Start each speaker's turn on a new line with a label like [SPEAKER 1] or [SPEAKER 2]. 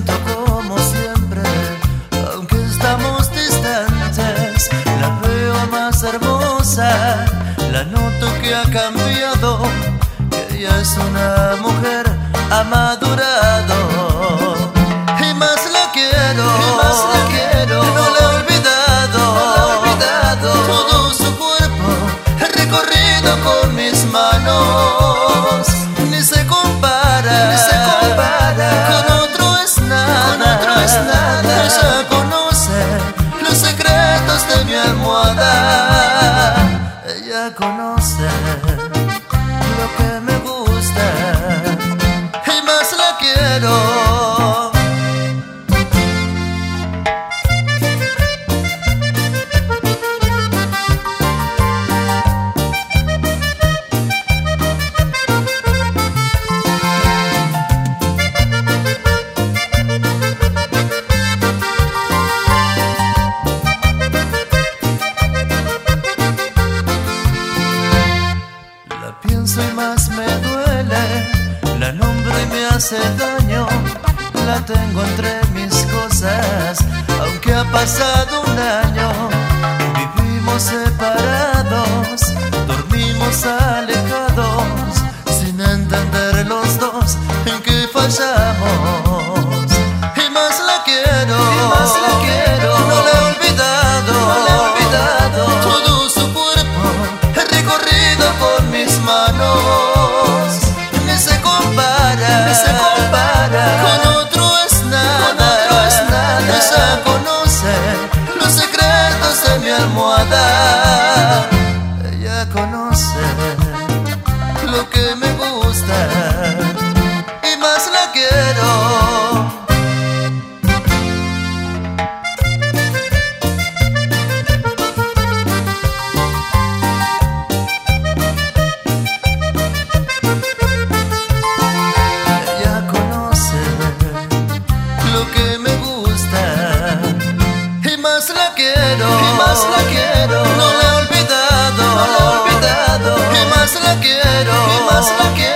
[SPEAKER 1] siento como siempre, aunque estamos distantes. La veo más hermosa, la noto que ha cambiado, que ella es una mujer, ha madurado. Y más la quiero, no la he olvidado, todo su cuerpo he recorrido con mis manos. Ni se compara, con otro es nada, ella conoce los secretos de mi almohada. Ella conoce lo que me gusta y más la quiero. Pienso y más me duele, la nombro y me hace daño, la tengo entre mis cosas, aunque ha pasado un año. Vivimos separados, dormimos alejados, sin entender los dos en qué fallamos. Y más la quiero, no la he olvidado, todo su cuerpo he recorrido con mis manos. Ni se compara, con otro es nada, ella conoce los secretos de mi almohada. Ella conoce lo que me gusta y más la quiero. La quiero, no la he olvidado, y más la quiero,